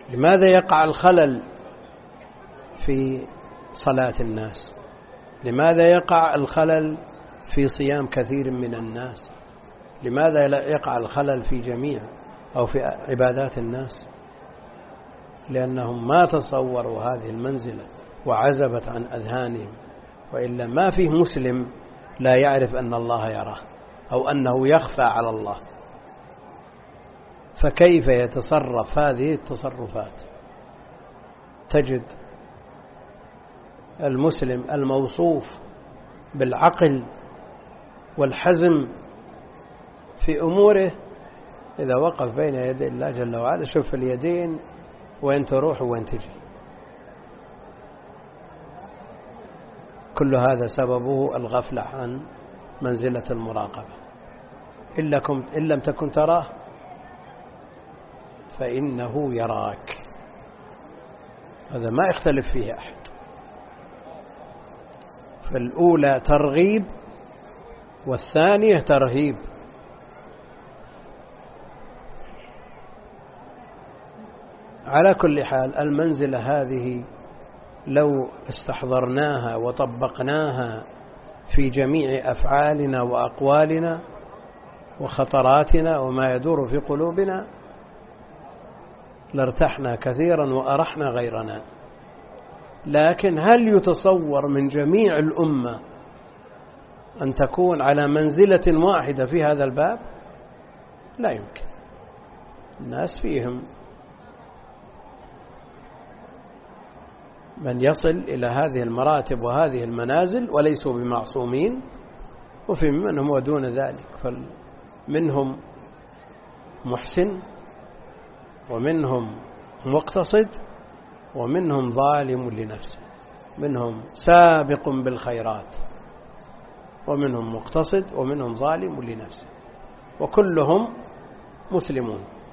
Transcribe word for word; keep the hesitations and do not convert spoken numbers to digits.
لماذا يقع الخلل في صلاة الناس؟ لماذا يقع الخلل في صيام كثير من الناس؟ لماذا يقع الخلل في جميع أو في عبادات الناس؟ لأنهم ما تصوروا هذه المنزلة وعزبت عن أذهانهم، وإلا ما فيه مسلم لا يعرف أن الله يراه أو أنه يخفى على الله، فكيف يتصرف هذه التصرفات؟ تجد المسلم الموصوف بالعقل والحزم في أموره إذا وقف بين يدي الله جل وعلا شوف اليدين وين تروح وين تجي. كل هذا سببه الغفلة عن منزلة المراقبة. إن لم تكن تراه فإنه يراك، هذا ما يختلف فيه أحد. فالأولى ترغيب والثانية ترهيب. على كل حال المنزلة هذه لو استحضرناها وطبقناها في جميع أفعالنا وأقوالنا وخطراتنا وما يدور في قلوبنا لارتحنا كثيرا وأرحنا غيرنا. لكن هل يتصور من جميع الأمة أن تكون على منزلة واحدة في هذا الباب؟ لا يمكن. الناس فيهم من يصل إلى هذه المراتب وهذه المنازل وليسوا بمعصومين، وفي منهم ودون ذلك، فمنهم محسن ومنهم مقتصد ومنهم ظالم لنفسه، منهم سابق بالخيرات ومنهم مقتصد ومنهم ظالم لنفسه، وكلهم مسلمون.